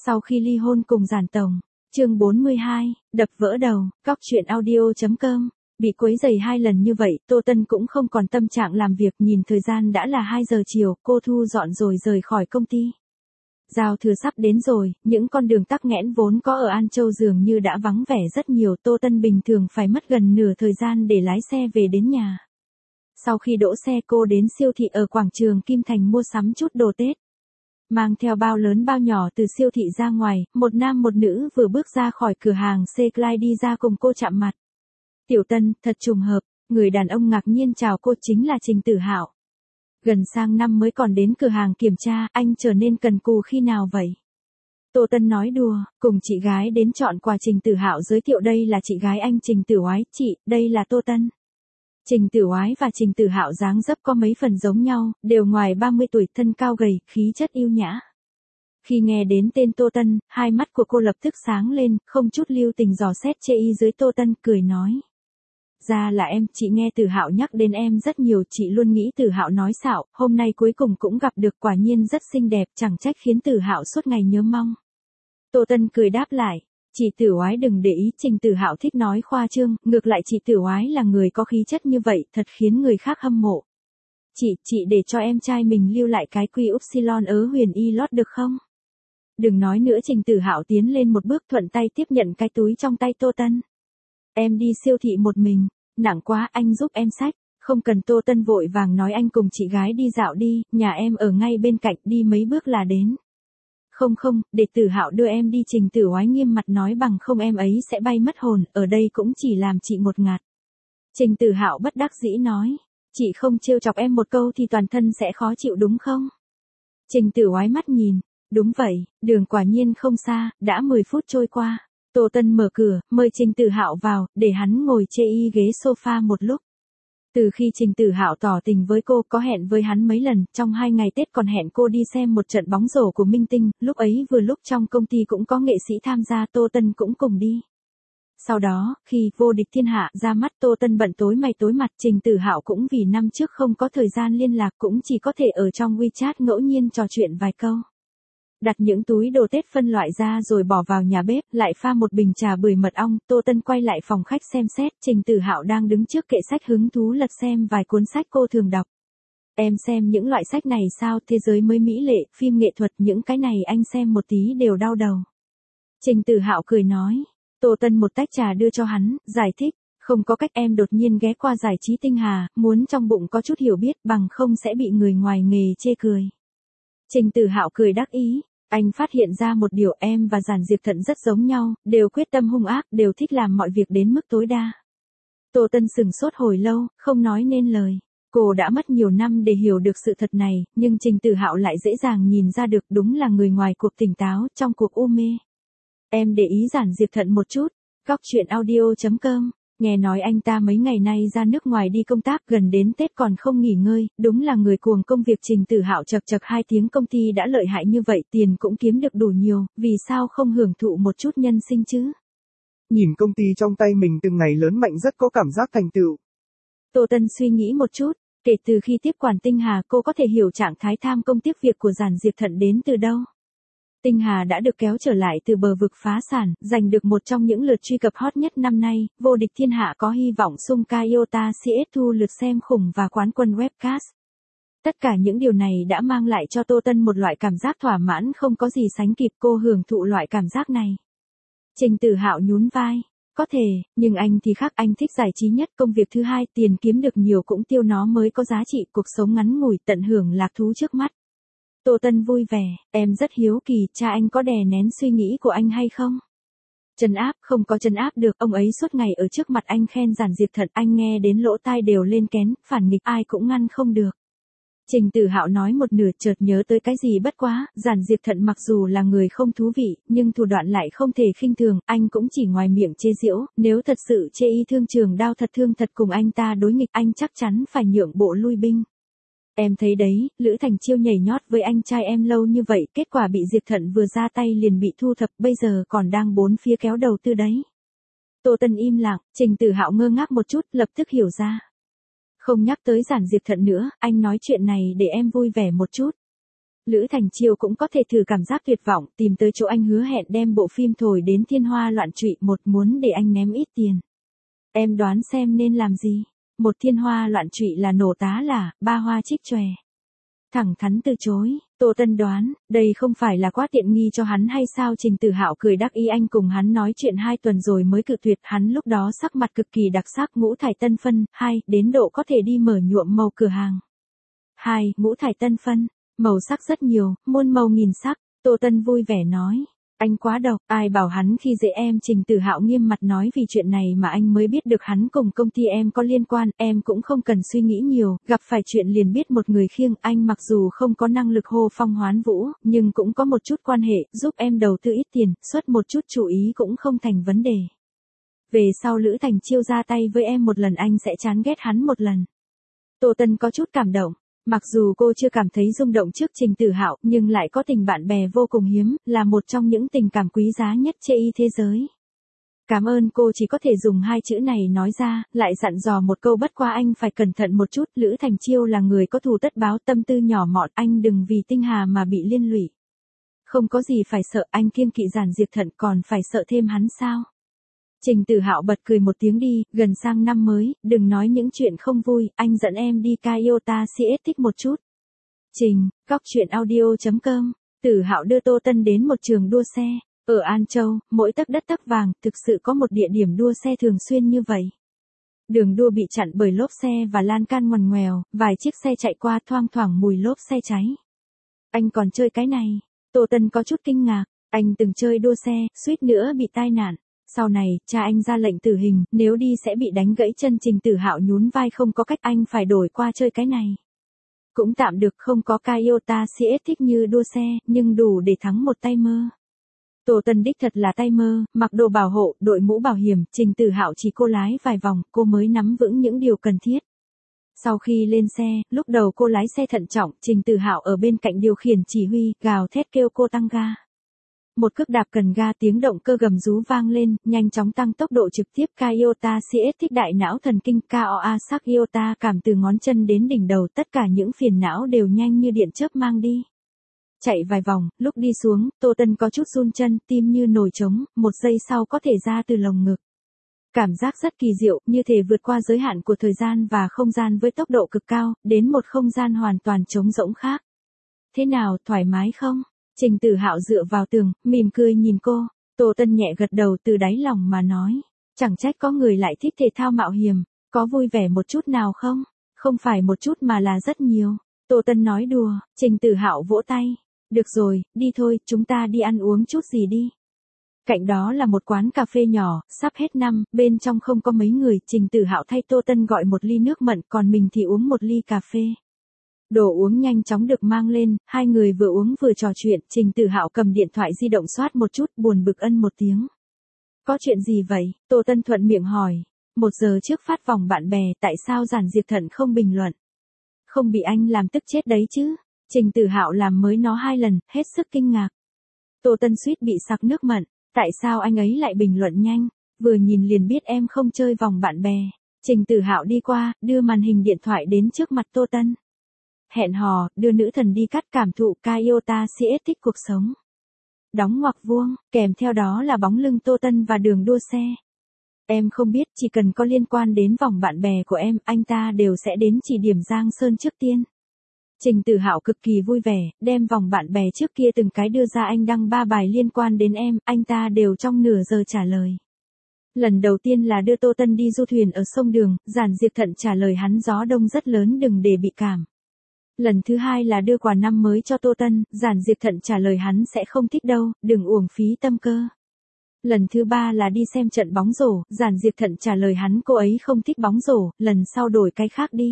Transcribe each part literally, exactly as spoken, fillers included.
Sau khi ly hôn cùng Giản Tổng, chương bốn mươi hai, đập vỡ đầu, cóc truyện audio chấm com. Bị quấy rầy hai lần như vậy, Tô Tân cũng không còn tâm trạng làm việc, nhìn thời gian đã là hai giờ chiều, cô thu dọn rồi rời khỏi công ty. Giao thừa sắp đến rồi, những con đường tắc nghẽn vốn có ở An Châu dường như đã vắng vẻ rất nhiều, Tô Tân bình thường phải mất gần nửa thời gian để lái xe về đến nhà. Sau khi đỗ xe cô đến siêu thị ở quảng trường Kim Thành mua sắm chút đồ Tết. Mang theo bao lớn bao nhỏ từ siêu thị ra ngoài, một nam một nữ vừa bước ra khỏi cửa hàng C-Clyde đi ra cùng cô chạm mặt. Tiểu Tân, thật trùng hợp, người đàn ông ngạc nhiên chào cô chính là Trình Tử Hạo. Gần sang năm mới còn đến cửa hàng kiểm tra, anh trở nên cần cù khi nào vậy? Tô Tân nói đùa, cùng chị gái đến chọn quà. Trình Tử Hạo giới thiệu đây là chị gái anh Trình Tử Oái, chị, đây là Tô Tân. Trình Tử Oái và Trình Tử Hạo dáng dấp có mấy phần giống nhau, đều ngoài ba mươi tuổi, thân cao gầy, khí chất yêu nhã. Khi nghe đến tên Tô Tân, hai mắt của cô lập tức sáng lên, không chút lưu tình dò xét chê y dưới Tô Tân, cười nói. Ra là em, chị nghe Tử Hạo nhắc đến em rất nhiều, chị luôn nghĩ Tử Hạo nói xạo, hôm nay cuối cùng cũng gặp được, quả nhiên rất xinh đẹp, chẳng trách khiến Tử Hạo suốt ngày nhớ mong. Tô Tân cười đáp lại, chị Tử Oái đừng để ý, Trình Tử Hạo thích nói khoa trương, ngược lại chị Tử Oái là người có khí chất như vậy, thật khiến người khác hâm mộ. Chị, chị để cho em trai mình lưu lại cái quy upsilon ớ huyền y lót được không? Đừng nói nữa. Trình Tử Hạo tiến lên một bước, thuận tay tiếp nhận cái túi trong tay Tô Tân. Em đi siêu thị một mình, nặng quá, anh giúp em xách. Không cần. Tô Tân vội vàng nói, anh cùng chị gái đi dạo đi, nhà em ở ngay bên cạnh, đi mấy bước là đến. Không không, để Tử Hạo đưa em đi. Trình Tử Oái nghiêm mặt nói, bằng không em ấy sẽ bay mất hồn, ở đây cũng chỉ làm chị một ngạt. Trình Tử Hạo bất đắc dĩ nói, chị không trêu chọc em một câu thì toàn thân sẽ khó chịu đúng không? Trình Tử Oái mắt nhìn, đúng vậy, đường quả nhiên không xa, đã mười phút trôi qua. Tô Tân mở cửa, mời Trình Tử Hạo vào, để hắn ngồi chê y ghế sofa một lúc. Từ khi Trình Tử Hạo tỏ tình với cô, có hẹn với hắn mấy lần, trong hai ngày Tết còn hẹn cô đi xem một trận bóng rổ của Minh Tinh, lúc ấy vừa lúc trong công ty cũng có nghệ sĩ tham gia, Tô Tân cũng cùng đi. Sau đó, khi Vô Địch Thiên Hạ ra mắt, Tô Tân bận tối mày tối mặt, Trình Tử Hạo cũng vì năm trước không có thời gian liên lạc, cũng chỉ có thể ở trong WeChat ngẫu nhiên trò chuyện vài câu. Đặt những túi đồ Tết phân loại ra rồi bỏ vào nhà bếp, lại pha một bình trà bưởi mật ong, Tô Tân quay lại phòng khách xem xét, Trình Tử Hạo đang đứng trước kệ sách hứng thú lật xem vài cuốn sách cô thường đọc. Em xem những loại sách này sao? Thế giới mới mỹ lệ, phim nghệ thuật, những cái này anh xem một tí đều đau đầu. Trình Tử Hạo cười nói. Tô Tân một tách trà đưa cho hắn, giải thích, không có cách, em đột nhiên ghé qua giải trí tinh hà, muốn trong bụng có chút hiểu biết, bằng không sẽ bị người ngoài nghề chê cười. Trình Tử Hạo cười đắc ý, anh phát hiện ra một điều, em và Giản Diệp Thận rất giống nhau, đều quyết tâm hung ác, đều thích làm mọi việc đến mức tối đa. Tô Tân sừng sốt hồi lâu, không nói nên lời. Cô đã mất nhiều năm để hiểu được sự thật này, nhưng Trình Tử Hạo lại dễ dàng nhìn ra được, đúng là người ngoài cuộc tỉnh táo, trong cuộc u mê. Em để ý Giản Diệp Thận một chút, cóc truyện audio chấm com. Nghe nói anh ta mấy ngày nay ra nước ngoài đi công tác, gần đến Tết còn không nghỉ ngơi, đúng là người cuồng công việc. Trình Tử Hạo chật chật hai tiếng, công ty đã lợi hại như vậy, tiền cũng kiếm được đủ nhiều, vì sao không hưởng thụ một chút nhân sinh chứ? Nhìn công ty trong tay mình từng ngày lớn mạnh rất có cảm giác thành tựu. Tô Tân suy nghĩ một chút, kể từ khi tiếp quản Tinh Hà, cô có thể hiểu trạng thái tham công tiếc việc của Giản Diệp Thận đến từ đâu. Tinh Hà đã được kéo trở lại từ bờ vực phá sản, giành được một trong những lượt truy cập hot nhất năm nay, Vô Địch Thiên Hạ có hy vọng xung Kayota xê ét thu lượt xem khủng và quán quân webcast. Tất cả những điều này đã mang lại cho Tô Tân một loại cảm giác thỏa mãn không có gì sánh kịp, cô hưởng thụ loại cảm giác này. Trình Tử Hạo nhún vai, có thể, nhưng anh thì khác, anh thích giải trí nhất, công việc thứ hai, tiền kiếm được nhiều cũng tiêu nó mới có giá trị, cuộc sống ngắn ngủi, tận hưởng lạc thú trước mắt. Tô Tân vui vẻ, em rất hiếu kỳ, cha anh có đè nén suy nghĩ của anh hay không? Trấn áp, không có trấn áp được, ông ấy suốt ngày ở trước mặt anh khen Giản Diệp Thận, anh nghe đến lỗ tai đều lên kén, phản nghịch ai cũng ngăn không được. Trình Tử Hạo nói một nửa, chợt nhớ tới cái gì, bất quá, Giản Diệp Thận mặc dù là người không thú vị, nhưng thủ đoạn lại không thể khinh thường, anh cũng chỉ ngoài miệng chê giễu, nếu thật sự chê y thương trường đao thật thương thật cùng anh ta đối nghịch, anh chắc chắn phải nhượng bộ lui binh. Em thấy đấy, Lữ Thành Chiêu nhảy nhót với anh trai em lâu như vậy, kết quả bị Diệp Thận vừa ra tay liền bị thu thập, bây giờ còn đang bốn phía kéo đầu tư đấy. Tô Tân im lặng, Trình Tử Hạo ngơ ngác một chút, lập tức hiểu ra. Không nhắc tới Giản Diệp Thận nữa, anh nói chuyện này để em vui vẻ một chút. Lữ Thành Chiêu cũng có thể thử cảm giác tuyệt vọng, tìm tới chỗ anh hứa hẹn đem bộ phim thổi đến thiên hoa loạn trụy, một muốn để anh ném ít tiền. Em đoán xem nên làm gì? Một thiên hoa loạn trụy là nổ tá là, ba hoa trích chòe. Thẳng thắn từ chối, Tô Tân đoán, đây không phải là quá tiện nghi cho hắn hay sao? Trình Tử Hạo cười đắc ý, anh cùng hắn nói chuyện hai tuần rồi mới cự tuyệt, hắn lúc đó sắc mặt cực kỳ đặc sắc, ngũ thải tân phân, hai, đến độ có thể đi mở nhuộm màu cửa hàng. Hai, ngũ thải tân phân, màu sắc rất nhiều, muôn màu nghìn sắc, Tô Tân vui vẻ nói. Anh quá độc, ai bảo hắn khi dễ em? Trình Tử Hạo nghiêm mặt nói, vì chuyện này mà anh mới biết được hắn cùng công ty em có liên quan, em cũng không cần suy nghĩ nhiều, gặp phải chuyện liền biết một người khiêng, anh mặc dù không có năng lực hô phong hoán vũ, nhưng cũng có một chút quan hệ, giúp em đầu tư ít tiền, xuất một chút chú ý cũng không thành vấn đề. Về sau Lữ Thành Chiêu ra tay với em một lần anh sẽ chán ghét hắn một lần. Tô Tân có chút cảm động. Mặc dù cô chưa cảm thấy rung động trước Trình Tử Hạo, nhưng lại có tình bạn bè vô cùng hiếm, là một trong những tình cảm quý giá nhất trên thế giới. Cảm ơn cô chỉ có thể dùng hai chữ này nói ra, lại dặn dò một câu, bất qua anh phải cẩn thận một chút, Lữ Thành Chiêu là người có thù tất báo, tâm tư nhỏ mọn, anh đừng vì Tinh Hà mà bị liên lụy. Không có gì phải sợ, anh kiêng kỵ Giản Diệp Thận còn phải sợ thêm hắn sao? Trình Tử Hạo bật cười một tiếng, đi, gần sang năm mới, đừng nói những chuyện không vui, anh dẫn em đi Toyota xê ét thích một chút. Trình, góc truyện audio chấm com, Tử Hạo đưa Tô Tân đến một trường đua xe, ở An Châu, mỗi tấc đất tấc vàng, thực sự có một địa điểm đua xe thường xuyên như vậy. Đường đua bị chặn bởi lốp xe và lan can ngoằn ngoèo, vài chiếc xe chạy qua thoang thoảng mùi lốp xe cháy. Anh còn chơi cái này? Tô Tân có chút kinh ngạc, anh từng chơi đua xe, suýt nữa bị tai nạn. Sau này, cha anh ra lệnh tử hình, nếu đi sẽ bị đánh gãy chân. Trình Tử Hạo nhún vai, không có cách, anh phải đổi qua chơi cái này. Cũng tạm được, không có Toyota xê ét thích như đua xe, nhưng đủ để thắng một tay mơ. Tô Tân đích thật là tay mơ, mặc đồ bảo hộ, đội mũ bảo hiểm, Trình Tử Hạo chỉ cô lái vài vòng, cô mới nắm vững những điều cần thiết. Sau khi lên xe, lúc đầu cô lái xe thận trọng, Trình Tử Hạo ở bên cạnh điều khiển chỉ huy, gào thét kêu cô tăng ga. Một cước đạp cần ga, tiếng động cơ gầm rú vang lên, nhanh chóng tăng tốc độ trực tiếp. Toyota xê ét thích đại não thần kinh, koa sắc Iota cảm từ ngón chân đến đỉnh đầu, tất cả những phiền não đều nhanh như điện chớp mang đi. Chạy vài vòng, lúc đi xuống, Tô Tân có chút run chân, tim như nồi trống, một giây sau có thể ra từ lồng ngực. Cảm giác rất kỳ diệu, như thể vượt qua giới hạn của thời gian và không gian với tốc độ cực cao, đến một không gian hoàn toàn trống rỗng khác. Thế nào, thoải mái không? Trình Tử Hạo dựa vào tường, mỉm cười nhìn cô. Tô Tân nhẹ gật đầu, từ đáy lòng mà nói. Chẳng trách có người lại thích thể thao mạo hiểm, có vui vẻ một chút nào không? Không phải một chút mà là rất nhiều. Tô Tân nói đùa, Trình Tử Hạo vỗ tay. Được rồi, đi thôi, chúng ta đi ăn uống chút gì đi. Cạnh đó là một quán cà phê nhỏ, sắp hết năm, bên trong không có mấy người, Trình Tử Hạo thay Tô Tân gọi một ly nước mận, còn mình thì uống một ly cà phê. Đồ uống nhanh chóng được mang lên, hai người vừa uống vừa trò chuyện, Trình Tử Hạo cầm điện thoại di động soát một chút, buồn bực ân một tiếng. Có chuyện gì vậy? Tô Tân thuận miệng hỏi. Một giờ trước phát vòng bạn bè, tại sao Giản Diệp Thận không bình luận? Không bị anh làm tức chết đấy chứ? Trình Tử Hạo làm mới nó hai lần, hết sức kinh ngạc. Tô Tân suýt bị sặc nước mận, tại sao anh ấy lại bình luận nhanh? Vừa nhìn liền biết em không chơi vòng bạn bè. Trình Tử Hạo đi qua, đưa màn hình điện thoại đến trước mặt Tô Tân. Hẹn hò, đưa nữ thần đi cắt, cảm thụ Toyota xê ét thích cuộc sống. Đóng ngoặc vuông, kèm theo đó là bóng lưng Tô Tân và đường đua xe. Em không biết, chỉ cần có liên quan đến vòng bạn bè của em, anh ta đều sẽ đến chỉ điểm Giang Sơn trước tiên. Trình Tử Hạo cực kỳ vui vẻ, đem vòng bạn bè trước kia từng cái đưa ra, anh đăng ba bài liên quan đến em, anh ta đều trong nửa giờ trả lời. Lần đầu tiên là đưa Tô Tân đi du thuyền ở sông Đường, Giản Diệp Thận trả lời hắn gió đông rất lớn đừng để bị cảm. Lần thứ hai là đưa quà năm mới cho Tô Tân, Giản Diệp Thận trả lời hắn sẽ không thích đâu, đừng uổng phí tâm cơ. Lần thứ ba là đi xem trận bóng rổ, Giản Diệp Thận trả lời hắn cô ấy không thích bóng rổ, lần sau đổi cái khác đi.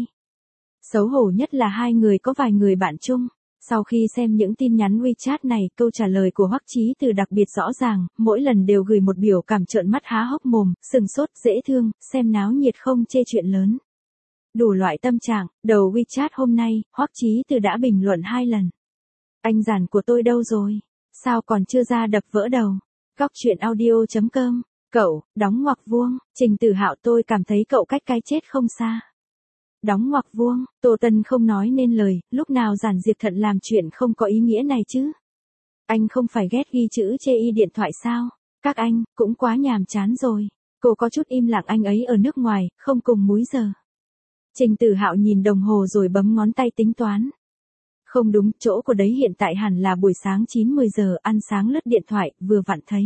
Xấu hổ nhất là hai người có vài người bạn chung. Sau khi xem những tin nhắn WeChat này, câu trả lời của Hoắc Chí Từ đặc biệt rõ ràng, mỗi lần đều gửi một biểu cảm trợn mắt há hốc mồm, sừng sốt, dễ thương, xem náo nhiệt không chê chuyện lớn. Đủ loại tâm trạng, đầu WeChat hôm nay, Hoắc Chí Từ đã bình luận hai lần. Anh Giản của tôi đâu rồi? Sao còn chưa ra đập vỡ đầu? Góc truyện audio chấm com, cậu, đóng ngoặc vuông, Trình Tử Hạo tôi cảm thấy cậu cách cái chết không xa. Đóng ngoặc vuông, Tô Tân không nói nên lời, lúc nào Giản Diệp Thận làm chuyện không có ý nghĩa này chứ? Anh không phải ghét ghi chữ chê y điện thoại sao? Các anh, cũng quá nhàm chán rồi. Cô có chút im lặng, anh ấy ở nước ngoài, không cùng múi giờ. Trình Tử Hạo nhìn đồng hồ rồi bấm ngón tay tính toán. Không đúng, chỗ của đấy hiện tại hẳn là buổi sáng chín mười giờ, ăn sáng lướt điện thoại, vừa vặn thấy.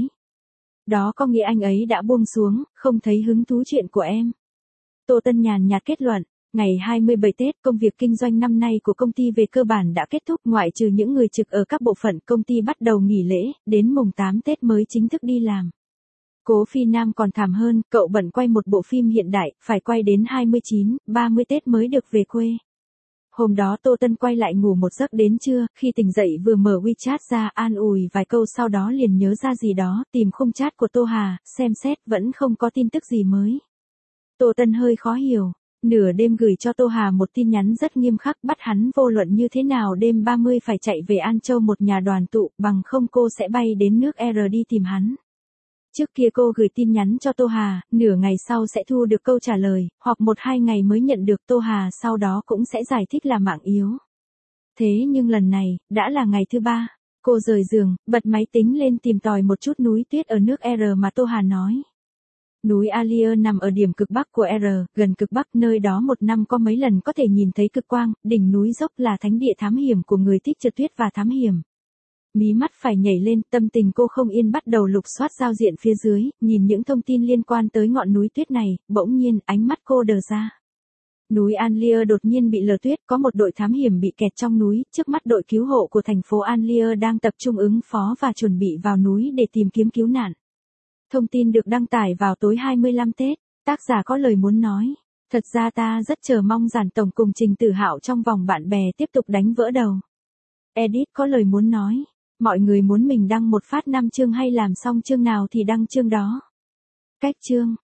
Đó có nghĩa anh ấy đã buông xuống, không thấy hứng thú chuyện của em. Tô Tân nhàn nhạt kết luận, ngày hai mươi bảy Tết, công việc kinh doanh năm nay của công ty về cơ bản đã kết thúc, ngoại trừ những người trực ở các bộ phận công ty bắt đầu nghỉ lễ, đến mùng tám Tết mới chính thức đi làm. Cố Phi Nam còn thảm hơn, cậu bận quay một bộ phim hiện đại, phải quay đến hai mươi chín, ba mươi Tết mới được về quê. Hôm đó Tô Tân quay lại ngủ một giấc đến trưa, khi tỉnh dậy vừa mở WeChat ra an ủi vài câu sau đó liền nhớ ra gì đó, tìm khung chat của Tô Hà, xem xét vẫn không có tin tức gì mới. Tô Tân hơi khó hiểu, nửa đêm gửi cho Tô Hà một tin nhắn rất nghiêm khắc bắt hắn vô luận như thế nào đêm ba mươi phải chạy về An Châu một nhà đoàn tụ, bằng không cô sẽ bay đến nước R đi tìm hắn. Trước kia cô gửi tin nhắn cho Tô Hà, nửa ngày sau sẽ thu được câu trả lời, hoặc một hai ngày mới nhận được, Tô Hà sau đó cũng sẽ giải thích là mạng yếu. Thế nhưng lần này, đã là ngày thứ ba, cô rời giường, bật máy tính lên tìm tòi một chút núi tuyết ở nước R mà Tô Hà nói. Núi Allier nằm ở điểm cực bắc của R, gần cực bắc, nơi đó một năm có mấy lần có thể nhìn thấy cực quang, đỉnh núi dốc là thánh địa thám hiểm của người thích trượt tuyết và thám hiểm. Mí mắt phải nhảy lên, tâm tình cô không yên bắt đầu lục soát giao diện phía dưới, nhìn những thông tin liên quan tới ngọn núi tuyết này, bỗng nhiên ánh mắt cô đờ ra. Núi Allier đột nhiên bị lở tuyết, có một đội thám hiểm bị kẹt trong núi, trước mắt đội cứu hộ của thành phố Allier đang tập trung ứng phó và chuẩn bị vào núi để tìm kiếm cứu nạn. Thông tin được đăng tải vào tối hai mươi lăm Tết, tác giả có lời muốn nói. Thật ra ta rất chờ mong Giản Tổng cùng Trình Tử Hạo trong vòng bạn bè tiếp tục đánh vỡ đầu. Edit có lời muốn nói. Mọi người muốn mình đăng một phát năm chương hay làm xong chương nào thì đăng chương đó. Cách chương.